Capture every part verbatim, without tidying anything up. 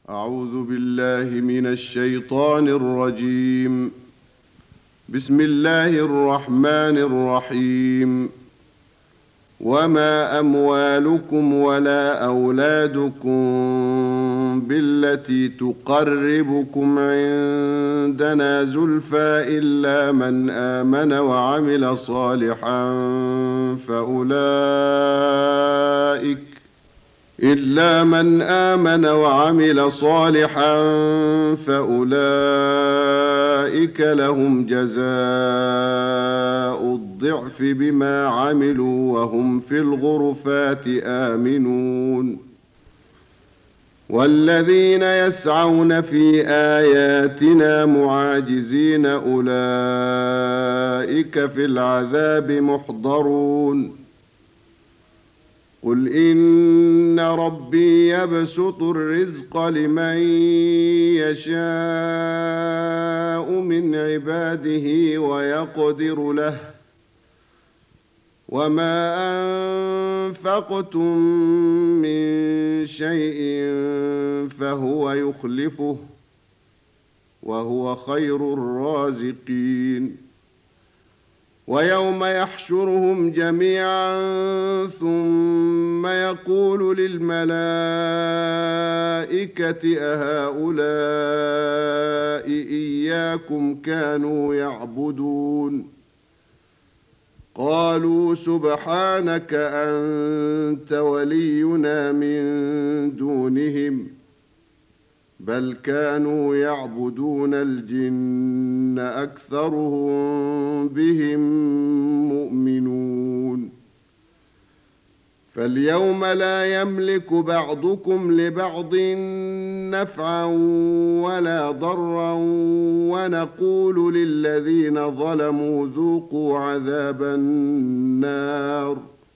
أعوذ بالله من الشيطان الرجيم. بسم الله الرحمن الرحيم. وما أموالكم ولا أولادكم بالتي تقربكم عندنا زلفى إلا من آمن وعمل صالحا فأولئك إلا من آمن وعمل صالحا فأولئك لهم جزاء الضعف بما عملوا وهم في الغرفات آمنون. والذين يسعون في آياتنا معاجزين أولئك في العذاب محضرون. قل إن ربي يبسط الرزق لمن يشاء من عباده ويقدر له وما أنفقتم من شيء فهو يخلفه وهو خير الرازقين. ويوم يحشرهم جميعا ثم يقول للملائكة أهؤلاء إياكم كانوا يعبدون؟ قالوا سبحانك أنت ولينا من دونهم بل كانوا يعبدون الجن أكثرهم بهم مؤمنون. فاليوم لا يملك بعضكم لبعض نفعا ولا ضرا ونقول للذين ظلموا ذوقوا عذاب النار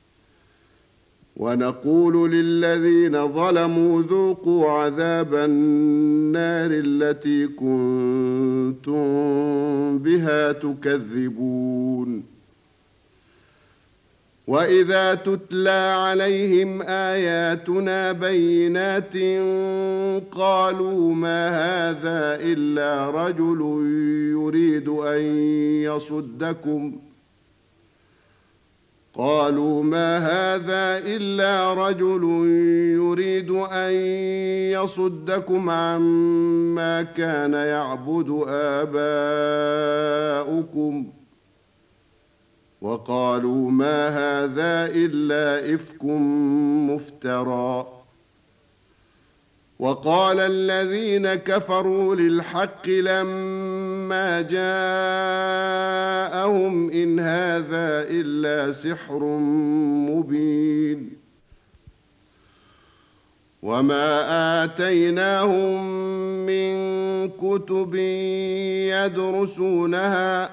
ونقول للذين ظلموا ذوقوا عذاب النار التي كنتم بها تكذبون. وإذا تتلى عليهم آياتنا بينات قالوا ما هذا إلا رجل يريد أن يصدكم قالوا ما هذا إلا رجل يريد أن يصدكم عما كان يعبد آباؤكم وقالوا ما هذا إلا إفك مفترى. وقال الذين كفروا للحق لما جاءهم إن هذا إلا سحر مبين. وما آتيناهم من كتب يدرسونها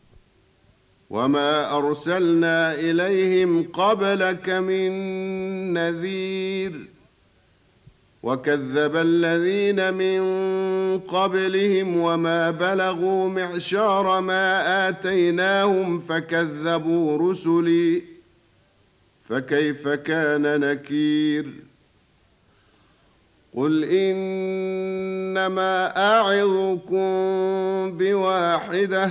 وما أرسلنا إليهم قبلك من نذير وكذب الذين من قبلهم وما بلغوا معشار ما آتيناهم فكذبوا رسلي فكيف كان نكير. قل إنما أعظكم بواحدة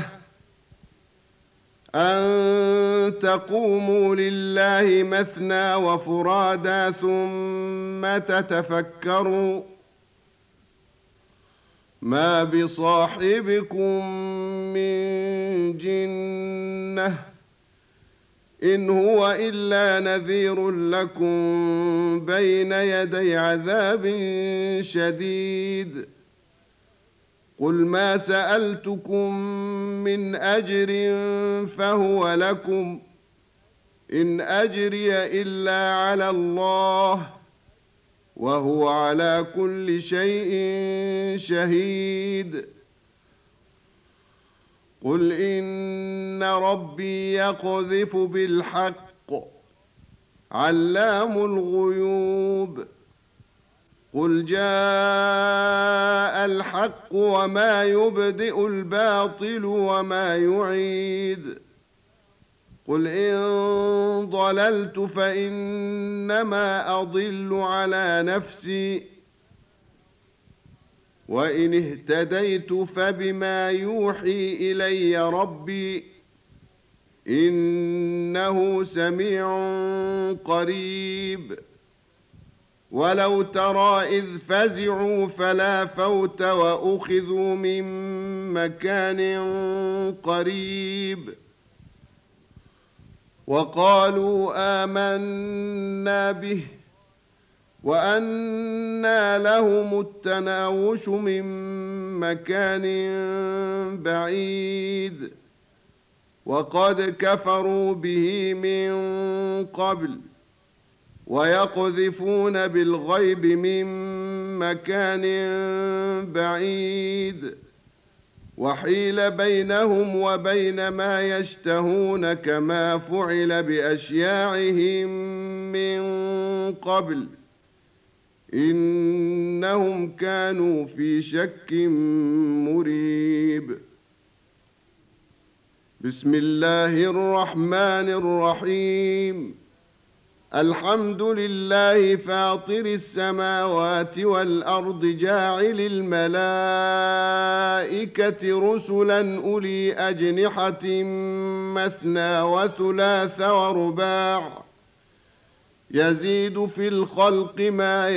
أن تقوموا لله مثنى وفرادا ثم تتفكروا ما بصاحبكم من جنة إن هو إلا نذير لكم بين يدي عذاب شديد. قل ما سألتكم من أجر فهو لكم إن أجري إلا على الله وهو على كل شيء شهيد. قل إن ربي يقذف بالحق علام الغيوب. قل جاء الحق وما يبدئ الباطل وما يعيد. قل إن ضللت فإن, فإنما أضل على نفسي. وإن اهتديت فبما يوحي إلي ربي إنه سميع قريب. ولو ترى إذ فزعوا فلا فوت وأخذوا من مكان قريب وقالوا آمنا به وأنى لهم التناوش من مكان بعيد وقد كفروا به من قبل ويقذفون بالغيب من مكان بعيد وحيل بينهم وبين ما يشتهون كما فعل بأشياعهم من قبل إنهم كانوا في شك مريب. بسم الله الرحمن الرحيم. الحمد لله فاطر السماوات والأرض جاعل الملائكة رسلا أولي أجنحة مثنى وثلاث ورباع يزيد في الخلق ما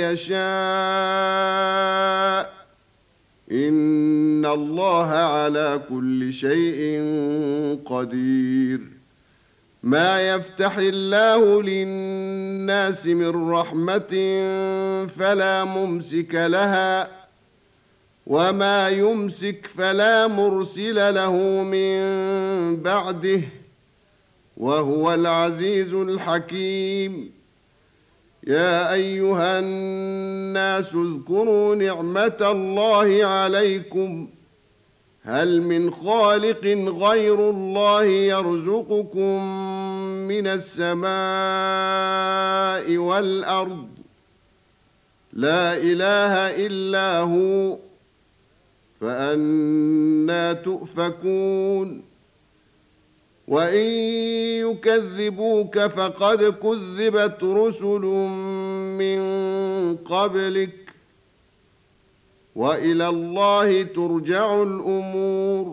يشاء إن الله على كل شيء قدير. ما يفتح الله للناس من رحمة فلا ممسك لها وما يمسك فلا مرسل له من بعده وهو العزيز الحكيم. يا أيها الناس اذكروا نعمة الله عليكم هل من خالق غير الله يرزقكم من السماء والأرض لا إله إلا هو فأنى تؤفكون. وإن يكذبوك فقد كذبت رسل من قبلك وإلى الله ترجع الأمور.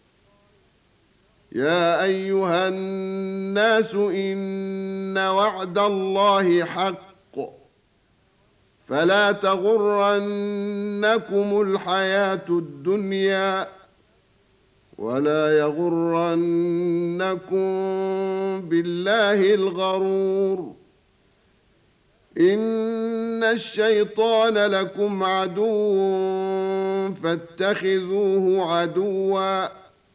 يا أيها الناس إن وعد الله حق فلا تغرنكم الحياة الدنيا ولا يغرنكم بالله الغرور. إن الشيطان لكم عدو فاتخذوه عدوا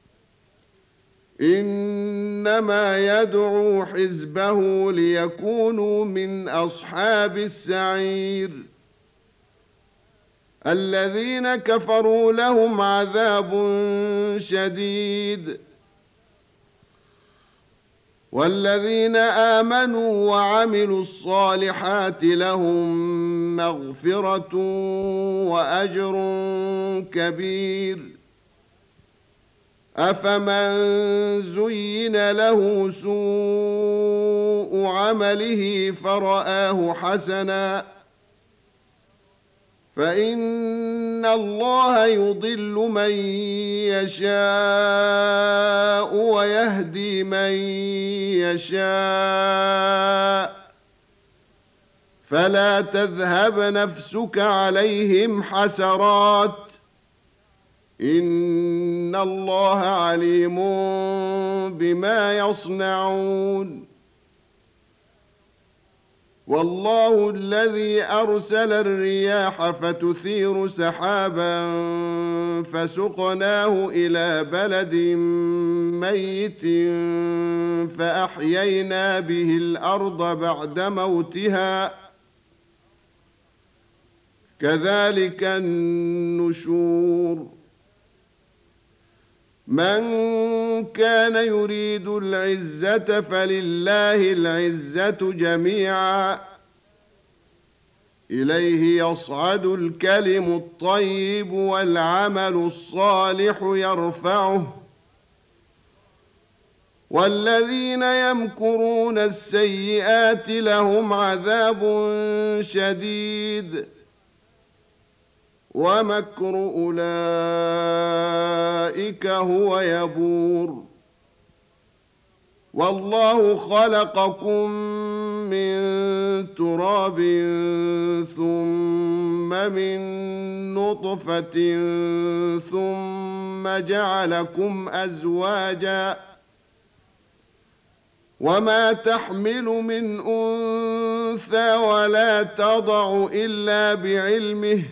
إنما يدعو حزبه ليكونوا من أصحاب السعير. الذين كفروا لهم عذاب شديد والذين آمنوا وعملوا الصالحات لهم مغفرة وأجر كبير. أفمن زين له سوء عمله فرآه حسنا فإن الله يضل من يشاء ويهدي من يشاء فلا تذهب نفسك عليهم حسرات إن الله عليم بما يصنعون. والله الذي أرسل الرياح فتثير سحابا فسقناه إلى بلد ميت فأحيينا به الأرض بعد موتها كذلك النشور. من كان يريد العزة فلله العزة جميعا إليه يصعد الكلم الطيب والعمل الصالح يرفعه والذين يمكرون السيئات لهم عذاب شديد ومكر أولئك هو يبور والله خلقكم من تراب ثم من نطفة ثم جعلكم أزواجا وما تحمل من أنثى ولا تضع إلا بعلمه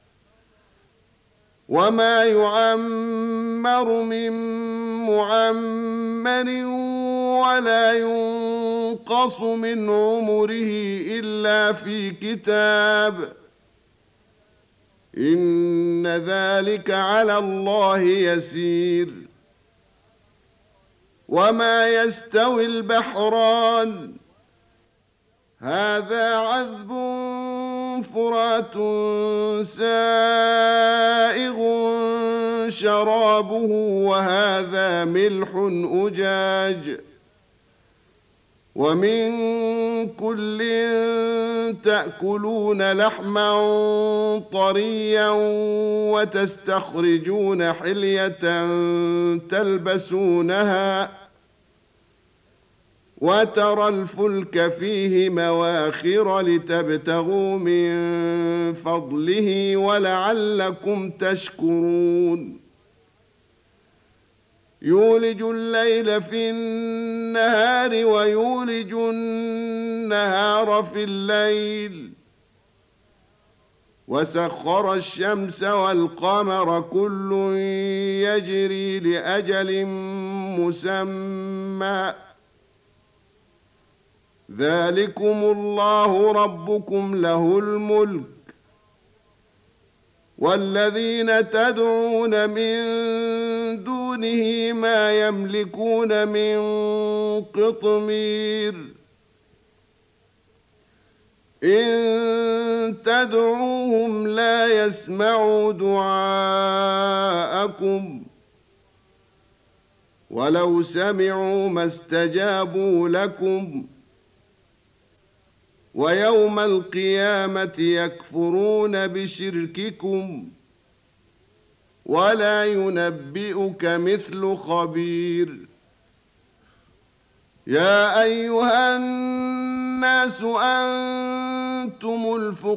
وما يعمر من معمر ولا ينقص من عمره إلا في كتاب إن ذلك على الله يسير وما يستوي البحران هذا عذب فرات سائغ شرابه وهذا ملح أجاج ومن كل تأكلون لحما طريا وتستخرجون حلية تلبسونها وترى الفلك فيه مواخر لتبتغوا من فضله ولعلكم تشكرون يولج الليل في النهار ويولج النهار في الليل وسخر الشمس والقمر كل يجري لأجل مسمى ذلكم الله ربكم له الملك والذين تدعون من دونه ما يملكون من قطمير إن تدعوهم لا يسمعوا دعاءكم ولو سمعوا ما استجابوا لكم ويوم القيامة يكفرون بشرككم ولا ينبئك مثل خبير يا أيها الناس أنتم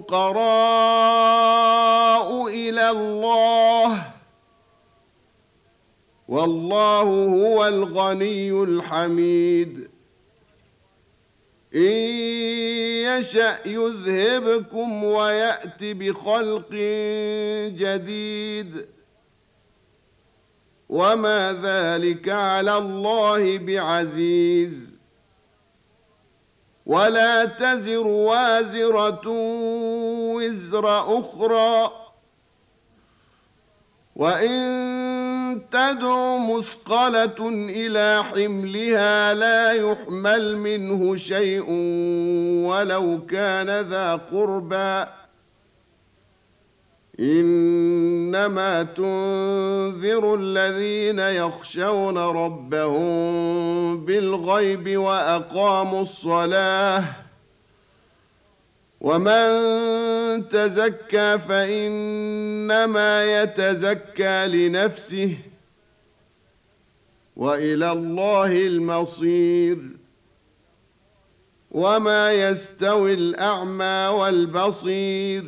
الفقراء إلى الله والله هو الغني الحميد إن يشأ يذهبكم ويأت بخلق جديد وما ذلك على الله بعزيز ولا تزر وازرة وزر أخرى وإن تدع مثقلة إلى حملها لا يحمل منه شيء ولو كان ذا قربى إنما تنذر الذين يخشون ربهم بالغيب وأقاموا الصلاة ومن تزكى فإنما يتزكى لنفسه وإلى الله المصير وما يستوي الأعمى والبصير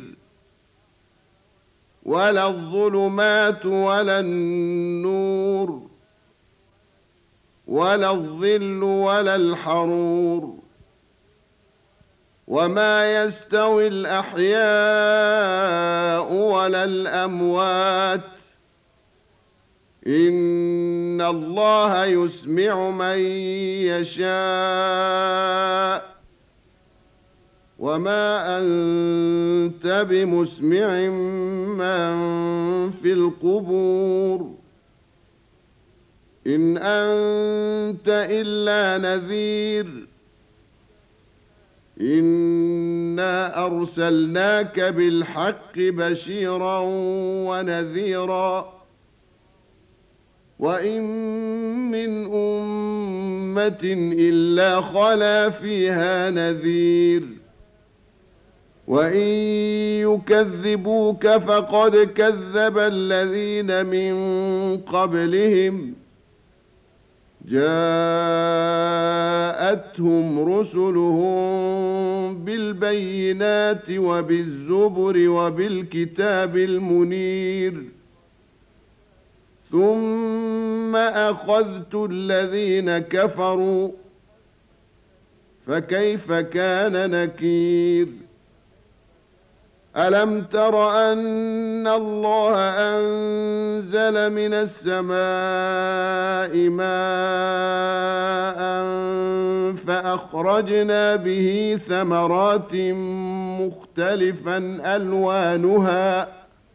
ولا الظلمات ولا النور ولا الظل ولا الحرور وما يستوي الأحياء ولا الأموات إن الله يسمع من يشاء وما أنت بمسمع من في القبور إن أنت إلا نذير إنا أرسلناك بالحق بشيرا ونذيرا وإن من أمة إلا خلا فيها نذير وإن يكذبوك فقد كذب الذين من قبلهم جاءتهم رسلهم بالبينات وبالزبر وبالكتاب المنير ثم أخذت الذين كفروا فكيف كان نكير ألم تر أن الله أنزل من السماء ماء فأخرجنا به ثمرات مختلفا ألوانها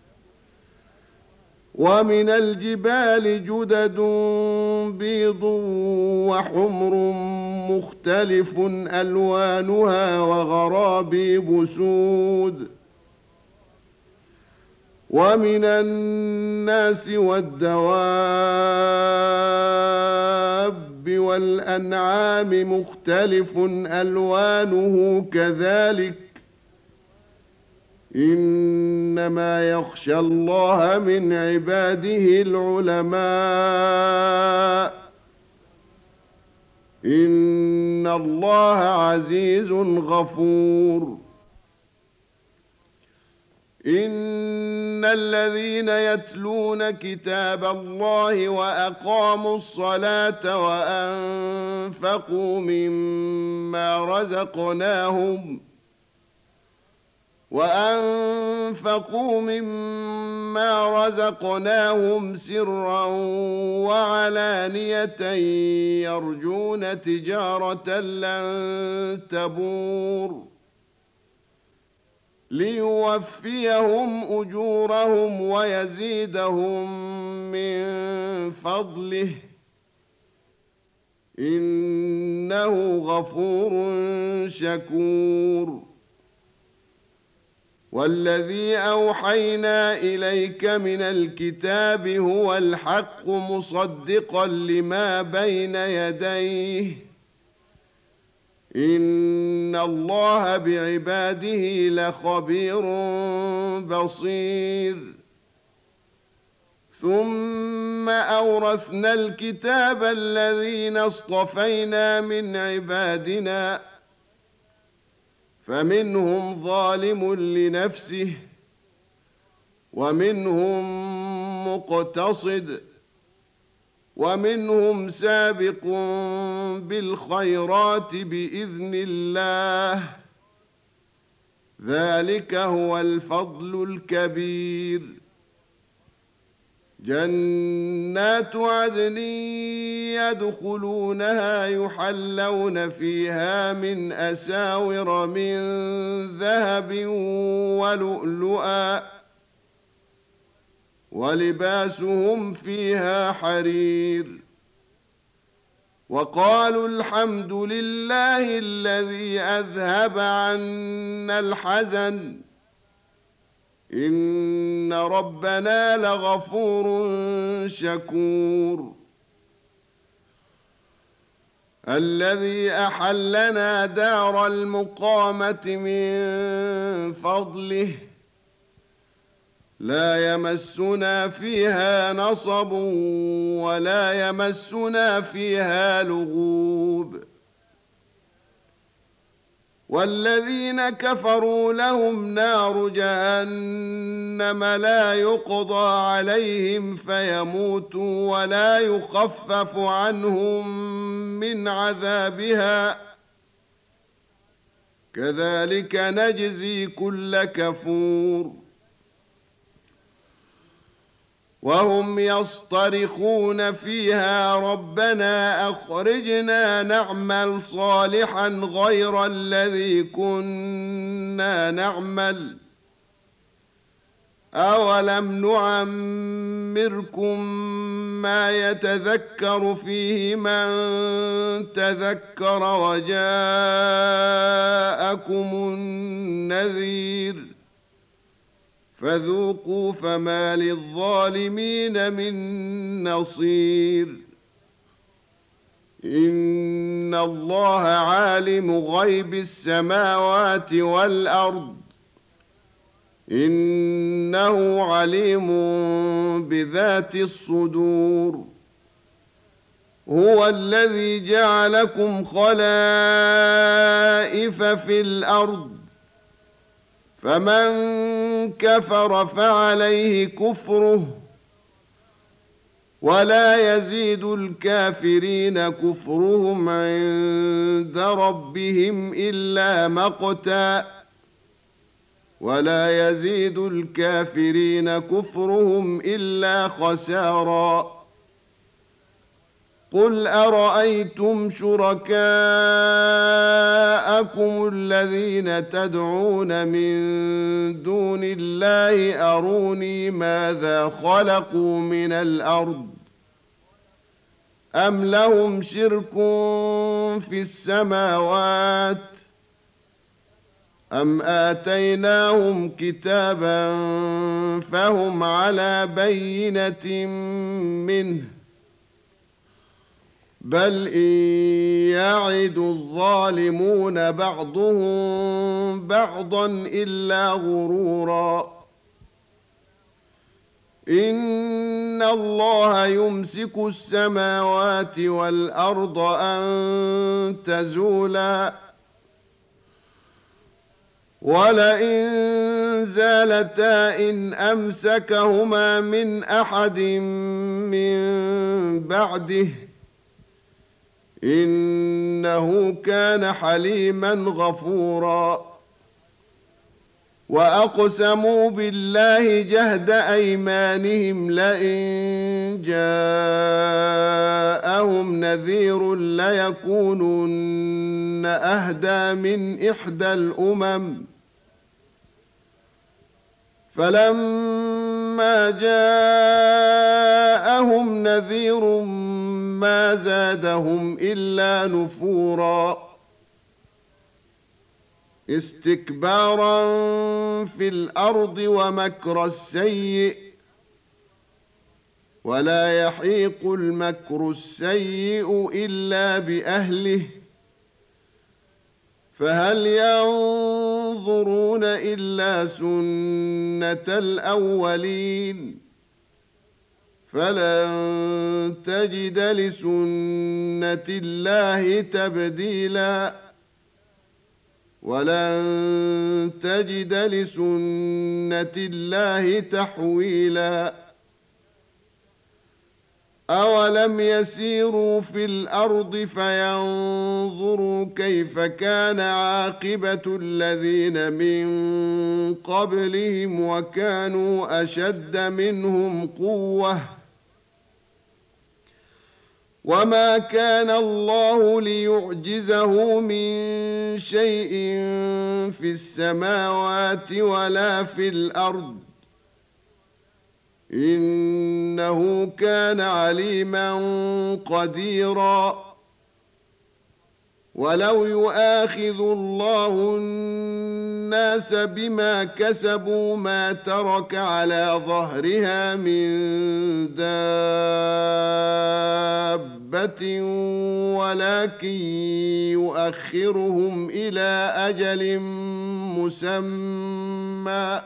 ومن الجبال جدد بيض وحمر مختلف ألوانها وغرابيب سود ومن الناس والدواب والأنعام مختلف ألوانه كذلك إنما يخشى الله من عباده العلماء إن الله عزيز غفور إن الذين يتلون كتاب الله وأقاموا الصلاة وأنفقوا مما رزقناهم وأنفقوا مما رزقناهم سرا وعلانية يرجون تجارة لن تبور ليوفيهم أجورهم ويزيدهم من فضله إنه غفور شكور والذي أوحينا إليك من الكتاب هو الحق مصدقا لما بين يديه إن الله بعباده لخبير بصير ثم أورثنا الكتاب الذين اصطفينا من عبادنا فمنهم ظالم لنفسه ومنهم مقتصد ومنهم سابق بالخيرات بإذن الله ذلك هو الفضل الكبير جنات عدن يدخلونها يحلون فيها من أساور من ذهب ولؤلؤا ولباسهم فيها حرير وقالوا الحمد لله الذي أذهب عنا الحزن إن ربنا لغفور شكور الذي أحلنا دار المقامة من فضله لا يمسنا فيها نصب ولا يمسنا فيها لغوب والذين كفروا لهم نار جهنم لا يقضى عليهم فيموتوا ولا يخفف عنهم من عذابها كذلك نجزي كل كفور وهم يصطرخون فيها ربنا أخرجنا نعمل صالحا غير الذي كنا نعمل أولم نعمركم ما يتذكر فيه من تذكر وجاءكم النذير فذوقوا فما للظالمين من نصير إن الله عالم غيب السماوات والأرض إنه عليم بذات الصدور. هو الذي جعلكم خلائف في الأرض، فمن كفر فعليه كفره، ولا يزيد الكافرين كفرهم عند ربهم إلا مقتا، ولا يزيد الكافرين كفرهم إلا خسارا. قل أرأيتم شركاءكم الذين تدعون من دون الله أروني ماذا خلقوا من الأرض أم لهم شرك في السماوات أم آتيناهم كتابا فهم على بينة منه بل إن يعد الظالمون بعضهم بعضا إلا غرورا. إن الله يمسك السماوات والأرض أن تزولا، ولئن زالتا إن أمسكهما من أحد من بعده إنه كان حليما غفورا. وأقسموا بالله جهد أيمانهم لئن جاءهم نذير ليكونن أهدى من إحدى الأمم، فلما جاءهم نذير ما زادهم إلا نفورا، استكبارا في الأرض ومكر السيء، ولا يحيق المكر السيء إلا بأهله، فهل ينظرون إلا سنة الأولين فلن تجد لسنة الله تبديلا ولن تجد لسنة الله تحويلا. أولم يسيروا في الأرض فينظروا كيف كان عاقبة الذين من قبلهم وكانوا أشد منهم قوة، وما كان الله ليعجزه من شيء في السماوات ولا في الأرض إنه كان عليما قديرا. ولو يؤاخذ الله الناس بما كسبوا ما ترك على ظهرها من دابة ولكن يؤخرهم إلى أجل مسمى،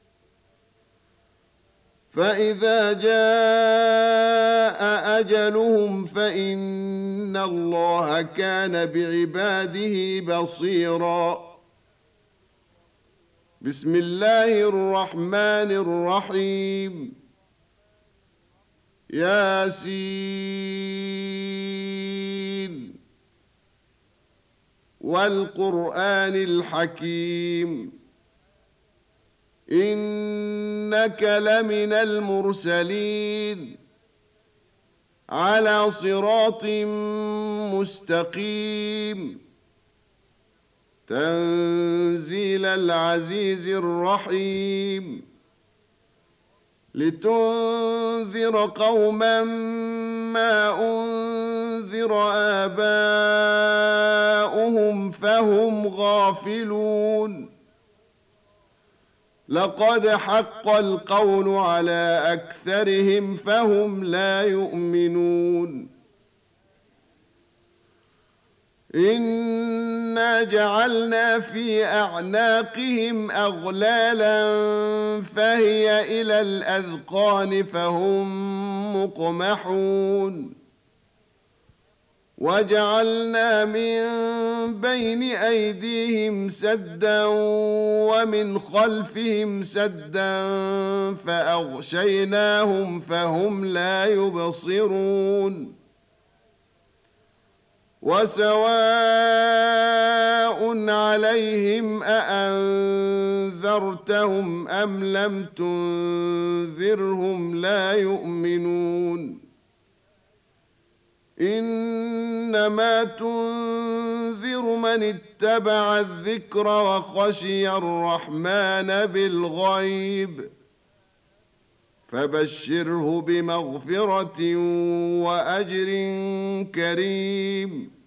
فإذا جاء أجلهم فإن الله كان بعباده بصيرا. بسم الله الرحمن الرحيم. ياسين والقرآن الحكيم إنك لمن المرسلين على صراط مستقيم تنزيل العزيز الرحيم لتنذر قوما ما أنذر آباؤهم فهم غافلون. لقد حق القول على أكثرهم فهم لا يؤمنون. إنا جعلنا في أعناقهم أغلالا فهي إلى الأذقان فهم مقمحون وجعلنا من بين أيديهم سدا ومن خلفهم سدا فأغشيناهم فهم لا يبصرون وسواء عليهم أأنذرتهم أم لم تنذرهم لا يؤمنون إنما تنذر من اتبع الذكر وخشي الرحمن بالغيب فبشره بمغفرة وأجر كريم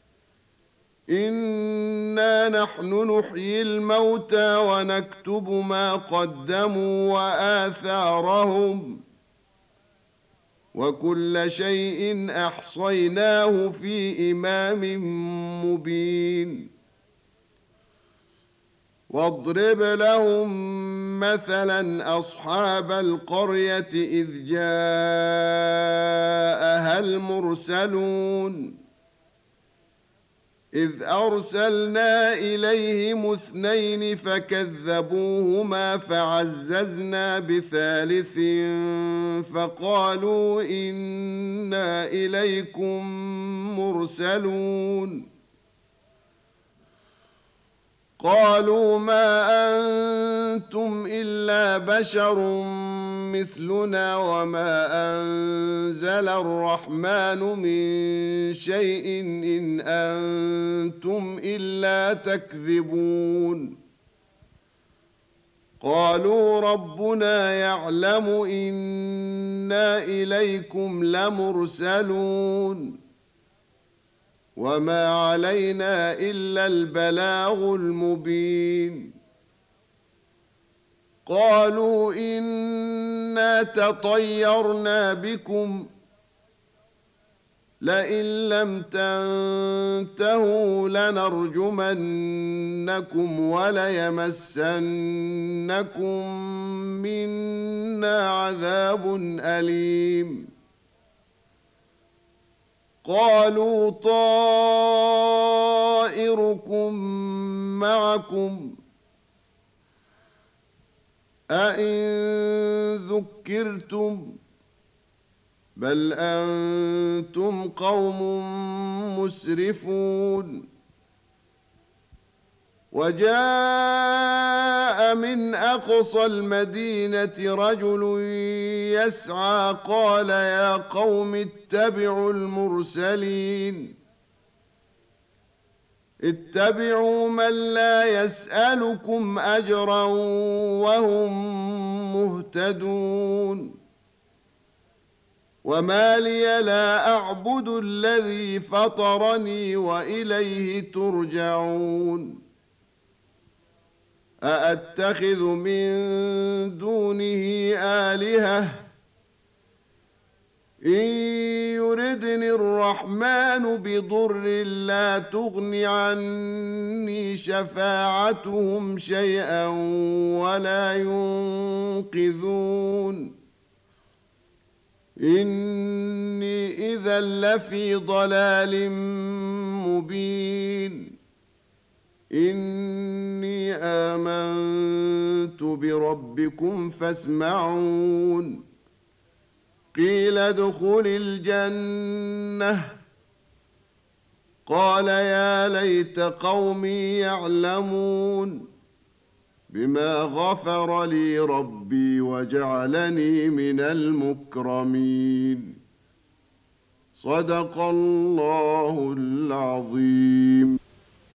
إنا نحن نحيي الموتى ونكتب ما قدموا وآثارهم وكل شيء أحصيناه في إمام مبين واضرب لهم مثلا أصحاب القرية إذ جاءها المرسلون إذ أرسلنا إليهم اثنين فكذبوهما فعززنا بثالث فقالوا إنا إليكم مرسلون قالوا ما أنتم إلا بشر مثلنا وما أنزل الرحمن من شيء إن أنتم إلا تكذبون قالوا ربنا يعلم إنا إليكم لمرسلون وما علينا إلا البلاغ المبين قالوا إنا تطيرنا بكم لئن لم تنتهوا لنرجمنكم وليمسنكم منا عذاب أليم قالوا طائركم معكم أئن ذكرتم بل أنتم قوم مسرفون وجاء من أقصى المدينة رجل يسعى قال يا قوم اتبعوا المرسلين اتبعوا من لا يسألكم أجرا وهم مهتدون وما لي لا أعبد الذي فطرني وإليه ترجعون أأتخذ من دونه آلهة إن يردني الرحمن بضر لا تغن عني شفاعتهم شيئا ولا ينقذون إني إذا لفي ضلال مبين إني آمنت بربكم فاسمعون قيل ادخل الجنة قال يا ليت قومي يعلمون بما غفر لي ربي وجعلني من المكرمين صدق الله العظيم.